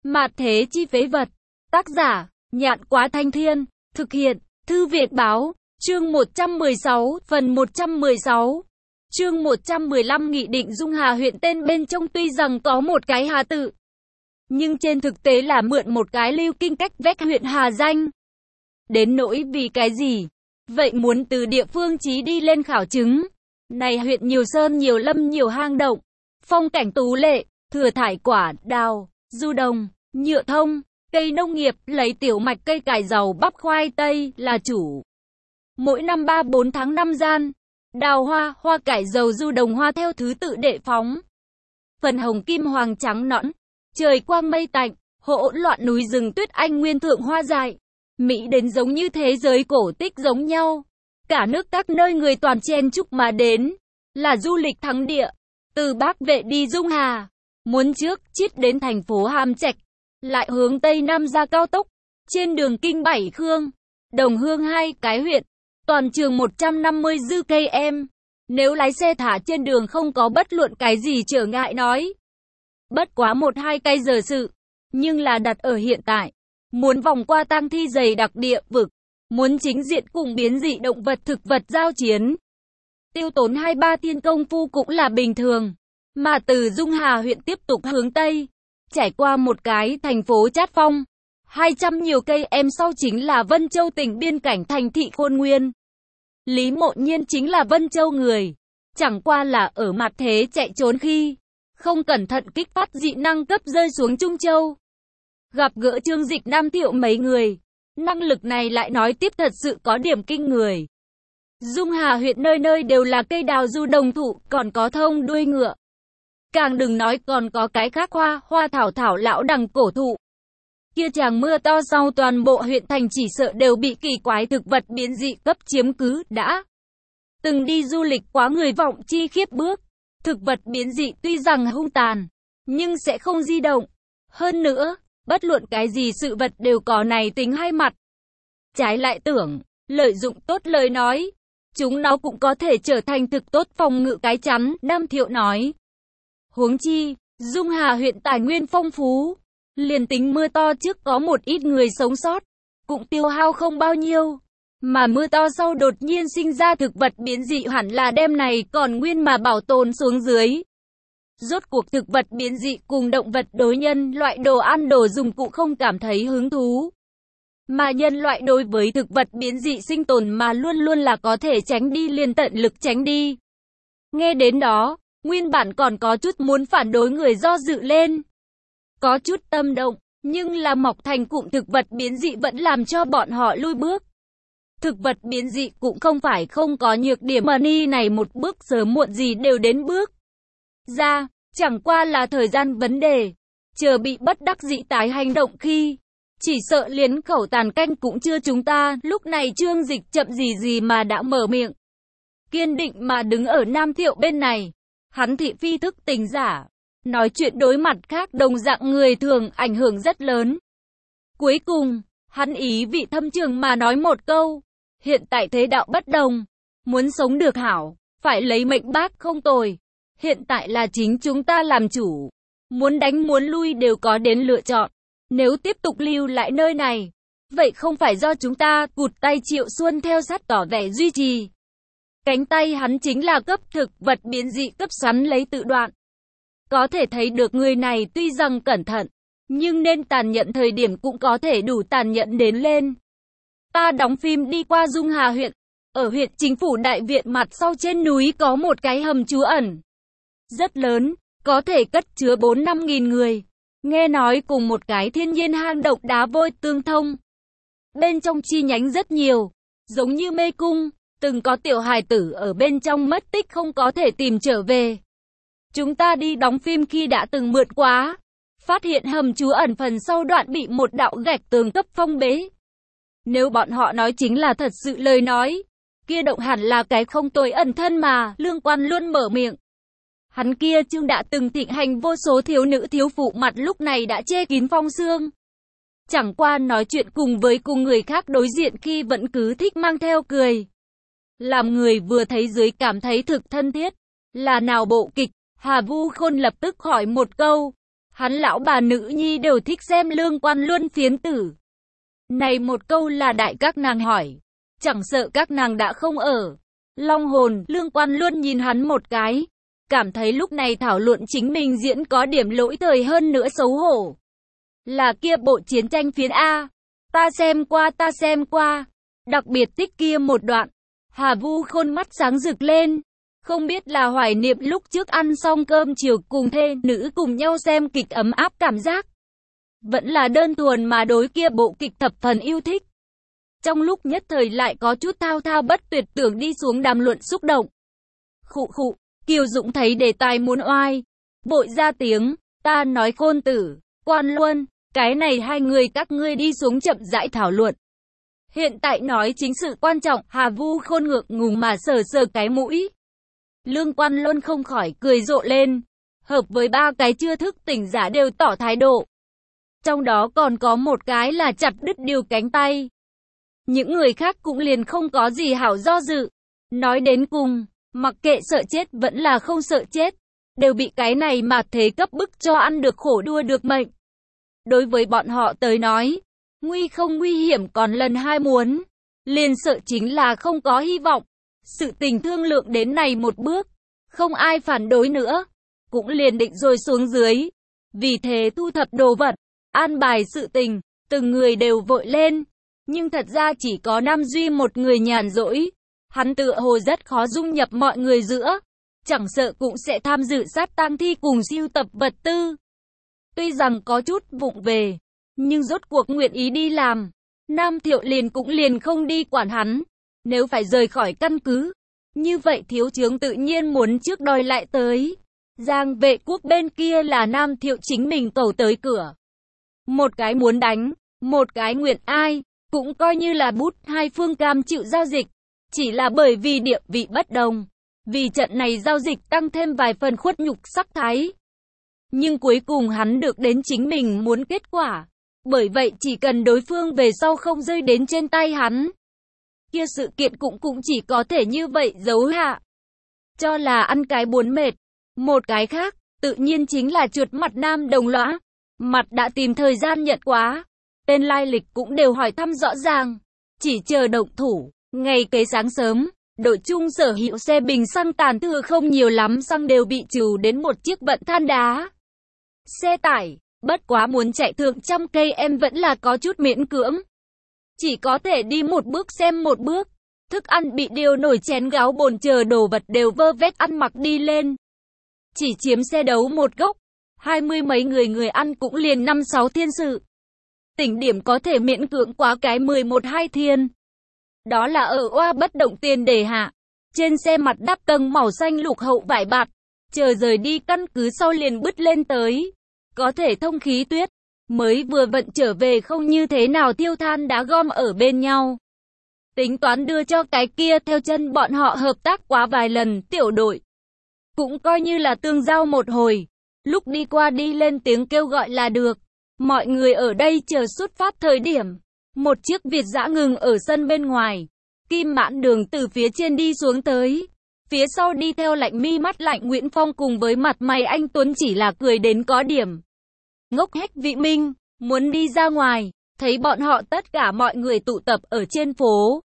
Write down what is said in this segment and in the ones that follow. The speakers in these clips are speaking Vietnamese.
Mạt thế chi phế vật. Tác giả, Nhạn Quá Thanh Thiên. Thực hiện, Thư Việt Báo. Chương 116, phần 116. Chương 115 Nghị định Dung Hà huyện tên bên trong tuy rằng có một cái Hà tự, nhưng trên thực tế là mượn một cái Lưu Kinh cách vách huyện Hà danh. Đến nỗi vì cái gì? Vậy muốn từ địa phương chí đi lên khảo chứng. Này huyện nhiều sơn nhiều lâm nhiều hang động, phong cảnh tú lệ, thừa thải quả, đào, du đồng, nhựa thông, cây nông nghiệp, lấy tiểu mạch cây cải dầu bắp khoai tây là chủ. Mỗi năm 3-4 tháng năm gian, đào hoa, hoa cải dầu du đồng hoa theo thứ tự đệ phóng. Phần hồng kim hoàng trắng nõn, trời quang mây tạnh, hỗn loạn núi rừng tuyết anh nguyên thượng hoa dại. Mỹ đến giống như thế giới cổ tích giống nhau. Cả nước các nơi người toàn chen chúc mà đến, là du lịch thắng địa. Từ Bắc Vệ đi Dung Hà, muốn trước chiết đến thành phố Hàm Trạch, lại hướng Tây Nam ra cao tốc. Trên đường kinh 7 khương, Đồng Hương 2 cái huyện, toàn trường 150 dư km. Nếu lái xe thả trên đường không có bất luận cái gì trở ngại nói. Bất quá 1-2 cây giờ sự, nhưng là đặt ở hiện tại. Muốn vòng qua tang thi dày đặc địa vực, muốn chính diện cùng biến dị động vật thực vật giao chiến, tiêu tốn 2-3 thiên công phu cũng là bình thường. Mà từ Dung Hà huyện tiếp tục hướng Tây, trải qua một cái thành phố Trát Phong, 200 nhiều cây em sau chính là Vân Châu tỉnh biên cảnh thành thị Khôn Nguyên. Lý Mộ Nhiên chính là Vân Châu người, chẳng qua là ở mặt thế chạy trốn khi không cẩn thận kích phát dị năng cấp rơi xuống Trung Châu. Gặp gỡ Trương Dịch Nam Thiệu mấy người, năng lực này lại nói tiếp thật sự có điểm kinh người. Dung Hà huyện nơi nơi đều là cây đào du đồng thụ, còn có thông đuôi ngựa. Càng đừng nói còn có cái khác hoa thảo thảo lão đằng cổ thụ. Kia chàng mưa to sau toàn bộ huyện thành chỉ sợ đều bị kỳ quái thực vật biến dị cấp chiếm cứ đã. Từng đi du lịch quá người vọng chi khiếp bước. Thực vật biến dị tuy rằng hung tàn, nhưng sẽ không di động. Hơn nữa, bất luận cái gì sự vật đều có này tính hai mặt. Trái lại tưởng, lợi dụng tốt lời nói, chúng nó cũng có thể trở thành thực tốt phòng ngự cái chắn, Nam Thiệu nói. Huống chi, Dung Hà huyện tài nguyên phong phú, liền tính mưa to trước có một ít người sống sót, cũng tiêu hao không bao nhiêu. Mà mưa to sau đột nhiên sinh ra thực vật biến dị hẳn là đem này còn nguyên mà bảo tồn xuống dưới. Rốt cuộc thực vật biến dị cùng động vật đối nhân loại đồ ăn đồ dùng cụ không cảm thấy hứng thú. Mà nhân loại đối với thực vật biến dị sinh tồn mà luôn luôn là có thể tránh đi liền tận lực tránh đi. Nghe đến đó, nguyên bản còn có chút muốn phản đối người do dự lên. Có chút tâm động, nhưng là mọc thành cụm thực vật biến dị vẫn làm cho bọn họ lui bước. Thực vật biến dị cũng không phải không có nhược điểm mà ni này một bước sớm muộn gì đều đến bước ra, chẳng qua là thời gian vấn đề. Chờ bị bất đắc dĩ tái hành động khi, chỉ sợ liến khẩu tàn canh cũng chưa chúng ta, lúc này Trương Dịch chậm gì mà đã mở miệng. Kiên định mà đứng ở Nam Thiệu bên này, hắn thị phi thức tình giả, nói chuyện đối mặt khác đồng dạng người thường ảnh hưởng rất lớn. Cuối cùng, hắn ý vị thâm trường mà nói một câu, hiện tại thế đạo bất đồng, muốn sống được hảo, phải lấy mệnh bác không tồi. Hiện tại là chính chúng ta làm chủ, muốn đánh muốn lui đều có đến lựa chọn. Nếu tiếp tục lưu lại nơi này, vậy không phải do chúng ta, cụt tay Triệu Xuân theo sát tỏ vẻ duy trì. Cánh tay hắn chính là cấp thực vật biến dị cấp xoắn lấy tự đoạn. Có thể thấy được người này tuy rằng cẩn thận, nhưng nên tàn nhẫn thời điểm cũng có thể đủ tàn nhẫn đến lên. Ta đóng phim đi qua Dung Hà huyện, ở huyện chính phủ đại viện mặt sau trên núi có một cái hầm trú ẩn. Rất lớn, có thể cất chứa 4-5 nghìn người. Nghe nói cùng một cái thiên nhiên hang động đá vôi tương thông. Bên trong chi nhánh rất nhiều, giống như mê cung, từng có tiểu hài tử ở bên trong mất tích không có thể tìm trở về. Chúng ta đi đóng phim khi đã từng mượn quá, phát hiện hầm trú ẩn phần sau đoạn bị một đạo gạch tường cấp phong bế. Nếu bọn họ nói chính là thật sự lời nói, kia động hẳn là cái không tồi ẩn thân mà, Lương Quan luôn mở miệng. Hắn kia Trương đã từng thịnh hành vô số thiếu nữ thiếu phụ mặt lúc này đã che kín phong xương. Chẳng qua nói chuyện cùng người khác đối diện khi vẫn cứ thích mang theo cười. Làm người vừa thấy dưới cảm thấy thực thân thiết. Là nào bộ kịch? Hà Vu Khôn lập tức hỏi một câu. hắn lão bà nữ nhi đều thích xem Lương Quan Luân phiến tử. Này một câu là đại các nàng hỏi, chẳng sợ các nàng đã không ở. Long hồn, Lương Quan Luân nhìn hắn một cái, cảm thấy lúc này thảo luận chính mình diễn có điểm lỗi thời hơn nữa xấu hổ. Là kia bộ chiến tranh phiến A, ta xem qua, đặc biệt thích kia một đoạn. Hà Vu Khôn mắt sáng rực lên, không biết là hoài niệm lúc trước ăn xong cơm chiều cùng thê nữ cùng nhau xem kịch ấm áp cảm giác. Vẫn là đơn thuần mà đối kia bộ kịch thập phần yêu thích. Trong lúc nhất thời lại có chút thao thao bất tuyệt tưởng đi xuống đàm luận xúc động. Khụ, Kiều Dũng thấy đề tài muốn oai, vội ra tiếng, ta nói Khôn tử, Quan Luân, cái này hai người các ngươi đi xuống chậm rãi thảo luận. Hiện tại nói chính sự quan trọng, Hà Vu Khôn ngượng ngùng mà sờ cái mũi. Lương Quan Luân không khỏi cười rộ lên, hợp với ba cái chưa thức tỉnh giả đều tỏ thái độ. Trong đó còn có một cái là chặt đứt điều cánh tay. Những người khác cũng liền không có gì hảo do dự. Nói đến cùng, mặc kệ sợ chết vẫn là không sợ chết, đều bị cái này mà thế cấp bức cho ăn được khổ đua được mệnh. Đối với bọn họ tới nói, nguy không nguy hiểm còn lần hai muốn, liền sợ chính là không có hy vọng. Sự tình thương lượng đến này một bước, không ai phản đối nữa, cũng liền định rồi xuống dưới. Vì thế thu thập đồ vật, an bài sự tình, từng người đều vội lên. Nhưng thật ra chỉ có Nam Duy một người nhàn rỗi. Hắn tựa hồ rất khó dung nhập mọi người giữa, chẳng sợ cũng sẽ tham dự sát tang thi cùng sưu tập vật tư. Tuy rằng có chút vụng về, nhưng rốt cuộc nguyện ý đi làm. Nam Thiệu liền cũng liền không đi quản hắn. Nếu phải rời khỏi căn cứ, như vậy thiếu chướng tự nhiên muốn trước đòi lại tới. Giang Vệ Quốc bên kia là Nam Thiệu chính mình cầu tới cửa. Một cái muốn đánh, một cái nguyện ai, cũng coi như là bút hai phương cam chịu giao dịch. Chỉ là bởi vì địa vị bất đồng, vì trận này giao dịch tăng thêm vài phần khuất nhục sắc thái. Nhưng cuối cùng hắn được đến chính mình muốn kết quả. Bởi vậy chỉ cần đối phương về sau không rơi đến trên tay hắn, kia sự kiện cũng chỉ có thể như vậy giấu hạ. Cho là ăn cái buồn mệt. Một cái khác, tự nhiên chính là chuột mặt Nam Đồng Lõa. Mặt đã tìm thời gian nhận quá. Tên lai lịch cũng đều hỏi thăm rõ ràng. Chỉ chờ động thủ. Ngày kế sáng sớm, đội chung sở hữu xe bình xăng tàn thừa không nhiều lắm, xăng đều bị trừ đến một chiếc vận than đá. Xe tải, bất quá muốn chạy thượng trăm cây em vẫn là có chút miễn cưỡng. Chỉ có thể đi một bước xem một bước. Thức ăn bị điều nổi chén gáo bồn chờ đồ vật đều vơ vét ăn mặc đi lên. Chỉ chiếm xe đấu một gốc. 20 mấy người ăn cũng liền 5-6 thiên sự. Tỉnh điểm có thể miễn cưỡng quá cái 11-2 thiên. Đó là ở oa bất động tiền đề hạ. Trên xe mặt đắp tầng màu xanh lục hậu vải bạt. Chờ rời đi căn cứ sau liền bứt lên tới. Có thể thông khí tuyết. Mới vừa vận trở về không như thế nào tiêu than đã gom ở bên nhau. Tính toán đưa cho cái kia theo chân bọn họ hợp tác quá vài lần tiểu đội. Cũng coi như là tương giao một hồi. Lúc đi qua đi lên tiếng kêu gọi là được. Mọi người ở đây chờ xuất phát thời điểm. Một chiếc Việt dã ngừng ở sân bên ngoài. Kim Mãn Đường từ phía trên đi xuống tới. Phía sau đi theo Lạnh Mi mắt lạnh Nguyễn Phong cùng với mặt mày anh Tuấn chỉ là cười đến có điểm. Ngốc hách Vị Minh, muốn đi ra ngoài, thấy bọn họ tất cả mọi người tụ tập ở trên phố.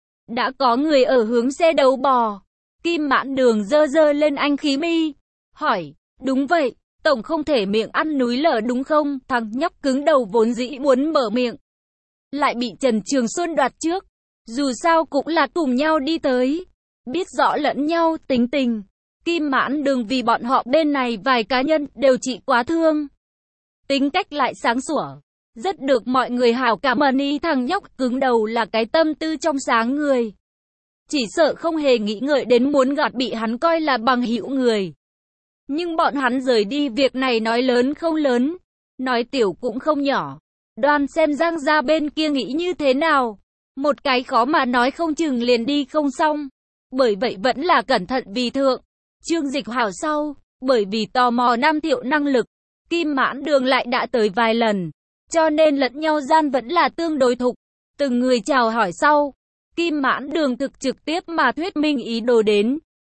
Đã có người ở hướng xe đấu bò. Kim Mãn Đường giơ lên anh khí mi. Hỏi, đúng vậy, tổng không thể miệng ăn núi lở đúng không? Thằng nhóc cứng đầu vốn dĩ muốn mở miệng. Lại bị Trần Trường Xuân đoạt trước. Dù sao cũng là cùng nhau đi tới. Biết rõ lẫn nhau tính tình. Kim Mãn Đường vì bọn họ bên này vài cá nhân đều chỉ quá thương. Tính cách lại sáng sủa. Rất được mọi người hảo cảm ơn ý thằng nhóc cứng đầu là cái tâm tư trong sáng người. Chỉ sợ không hề nghĩ ngợi đến muốn gạt bị hắn coi là bằng hữu người. Nhưng bọn hắn rời đi việc này nói lớn không lớn. Nói tiểu cũng không nhỏ. Đoan xem Giang gia bên kia nghĩ như thế nào. Một cái khó mà nói không chừng liền đi không xong. Bởi vậy vẫn là cẩn thận vì thượng. Trương Dịch hảo sau. Bởi vì tò mò Nam Thiệu năng lực. Kim Mãn Đường lại đã tới vài lần. Cho nên lẫn nhau gian vẫn là tương đối thục. Từng người chào hỏi sau. Kim Mãn Đường thực trực tiếp mà thuyết minh ý đồ đến.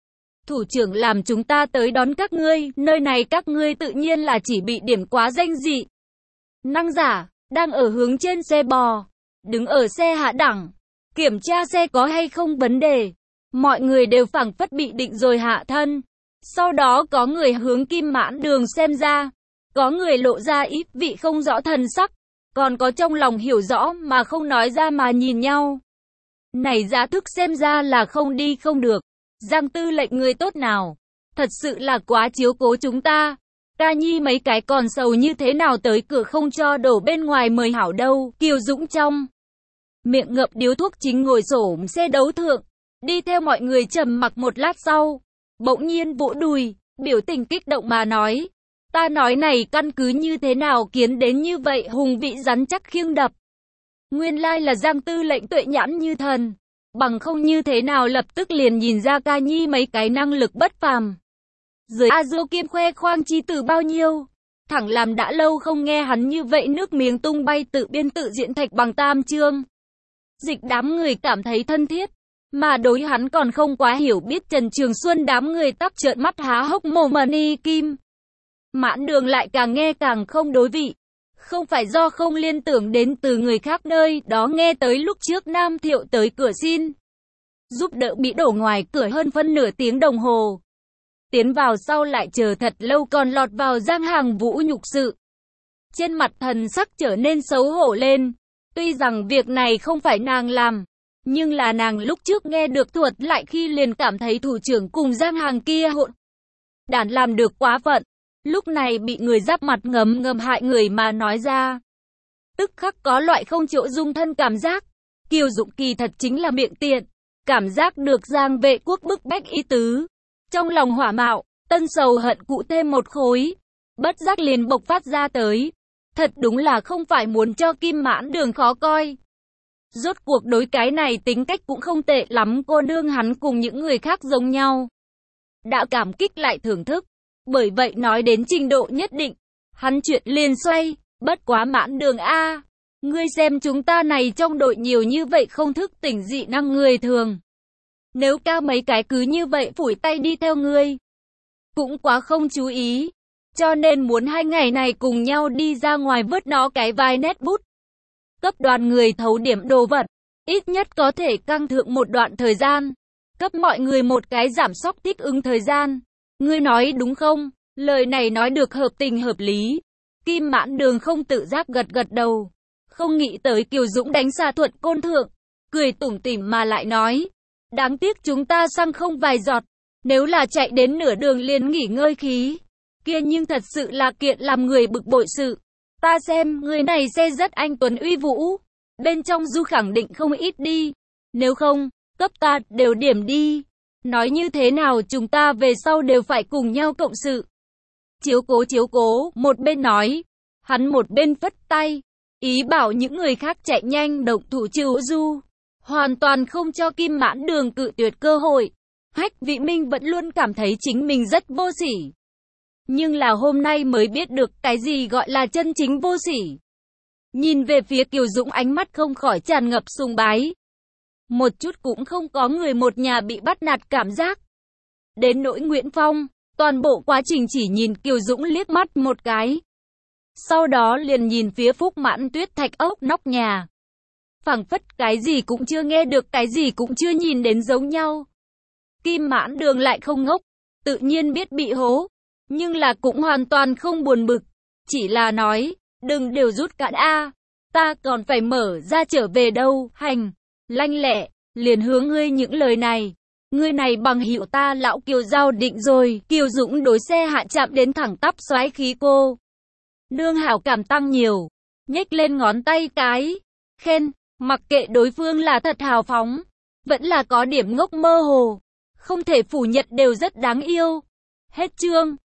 Thủ trưởng làm chúng ta tới đón các ngươi, nơi này các ngươi tự nhiên là chỉ bị điểm quá danh dị. Năng giả, đang ở hướng trên xe bò, đứng ở xe hạ đẳng, kiểm tra xe có hay không vấn đề. Mọi người đều phảng phất bị định rồi hạ thân. Sau đó có người hướng Kim Mãn Đường xem ra, có người lộ ra ít vị không rõ thần sắc, còn có trong lòng hiểu rõ mà không nói ra mà nhìn nhau. Này Giá Thức xem ra là không đi không được. Giang tư lệnh người tốt nào, thật sự là quá chiếu cố chúng ta. Ca Nhi mấy cái còn sầu như thế nào tới cửa không cho đổ bên ngoài mời hảo đâu. Kiều Dũng trong miệng ngậm điếu thuốc chính ngồi xổm xe đấu thượng, đi theo mọi người trầm mặc một lát sau, bỗng nhiên vỗ đùi, biểu tình kích động mà nói, ta nói này căn cứ như thế nào kiến đến như vậy hùng vị rắn chắc khiêng đập. Nguyên lai là Giang tư lệnh tuệ nhãn như thần, bằng không như thế nào lập tức liền nhìn ra Ca Nhi mấy cái năng lực bất phàm. Dưới A Diêu Kim khoe khoang chi từ bao nhiêu, thẳng làm đã lâu không nghe hắn như vậy nước miếng tung bay tự biên tự diễn Thạch Bằng Tam Chương. Dịch đám người cảm thấy thân thiết, mà đối hắn còn không quá hiểu biết. Trần Trường Xuân đám người tắp trợn mắt há hốc mồm ni kim. Mãn Đường lại càng nghe càng không đối vị. Không phải do không liên tưởng đến từ người khác nơi đó nghe tới lúc trước Nam Thiệu tới cửa xin giúp đỡ bị đổ ngoài cửa hơn phân nửa tiếng đồng hồ. Tiến vào sau lại chờ thật lâu còn lọt vào Giang Hàng Vũ nhục sự. Trên mặt thần sắc trở nên xấu hổ lên. Tuy rằng việc này không phải nàng làm, nhưng là nàng lúc trước nghe được thuật lại khi liền cảm thấy thủ trưởng cùng Giang Hàng kia hỗn đản làm được quá phận. Lúc này bị người giáp mặt ngầm ngầm hại người mà nói ra. Tức khắc có loại không chỗ dung thân cảm giác. Kiều Dũng kỳ thật chính là miệng tiện. Cảm giác được Giang Vệ Quốc bức bách ý tứ. Trong lòng hỏa mạo, tân sầu hận cụ thêm một khối. Bất giác liền bộc phát ra tới. Thật đúng là không phải muốn cho Kim Mãn Đường khó coi. Rốt cuộc đối cái này tính cách cũng không tệ lắm. Cô nương hắn cùng những người khác giống nhau. Đã cảm kích lại thưởng thức. Bởi vậy nói đến trình độ nhất định, hắn chuyện liền xoay, bất quá Mãn Đường a, ngươi xem chúng ta này trong đội nhiều như vậy không thức tỉnh dị năng người thường. Nếu ca mấy cái cứ như vậy phủi tay đi theo ngươi, cũng quá không chú ý, cho nên muốn 2 ngày này cùng nhau đi ra ngoài vớt nó cái vài nét bút. Cấp đoàn người thấu điểm đồ vật, ít nhất có thể căng thượng một đoạn thời gian, cấp mọi người một cái giảm sóc thích ứng thời gian. Ngươi nói đúng không? Lời này nói được hợp tình hợp lý. Kim Mãn Đường không tự giác gật gật đầu. Không nghĩ tới Kiều Dũng đánh xa Thuận Côn Thượng. Cười tủm tỉm mà lại nói. Đáng tiếc chúng ta xăng không vài giọt. Nếu là chạy đến nửa đường liền nghỉ ngơi khí. Kia nhưng thật sự là kiện làm người bực bội sự. Ta xem người này xe rất anh tuấn uy vũ. Bên trong du khẳng định không ít đi. Nếu không, cấp ta đều điểm đi. Nói như thế nào chúng ta về sau đều phải cùng nhau cộng sự. Chiếu cố, một bên nói. Hắn một bên phất tay. Ý bảo những người khác chạy nhanh động thủ trừ du. Hoàn toàn không cho Kim Mãn Đường cự tuyệt cơ hội. Hách Vị Minh vẫn luôn cảm thấy chính mình rất vô sỉ. Nhưng là hôm nay mới biết được cái gì gọi là chân chính vô sỉ. Nhìn về phía Kiều Dũng ánh mắt không khỏi tràn ngập sùng bái. Một chút cũng không có người một nhà bị bắt nạt cảm giác. Đến nỗi Nguyễn Phong, toàn bộ quá trình chỉ nhìn Kiều Dũng liếc mắt một cái. Sau đó liền nhìn phía Phúc Mãn Tuyết thạch ốc nóc nhà. Phảng phất cái gì cũng chưa nghe được, cái gì cũng chưa nhìn đến giống nhau. Kim Mãn Đường lại không ngốc, tự nhiên biết bị hố, nhưng là cũng hoàn toàn không buồn bực. Chỉ là nói, đừng đều rút cạn a, ta còn phải mở ra trở về đâu, hành. Lanh lẹ, liền hướng ngươi những lời này. Ngươi này bằng hiệu ta lão Kiều giao định rồi. Kiều Dũng đối xe hạ chạm đến thẳng tắp xoáy khí cô. Nương hảo cảm tăng nhiều. Nhếch lên ngón tay cái. Khen, mặc kệ đối phương là thật hào phóng. Vẫn là có điểm ngốc mơ hồ. Không thể phủ nhận đều rất đáng yêu. Hết chương.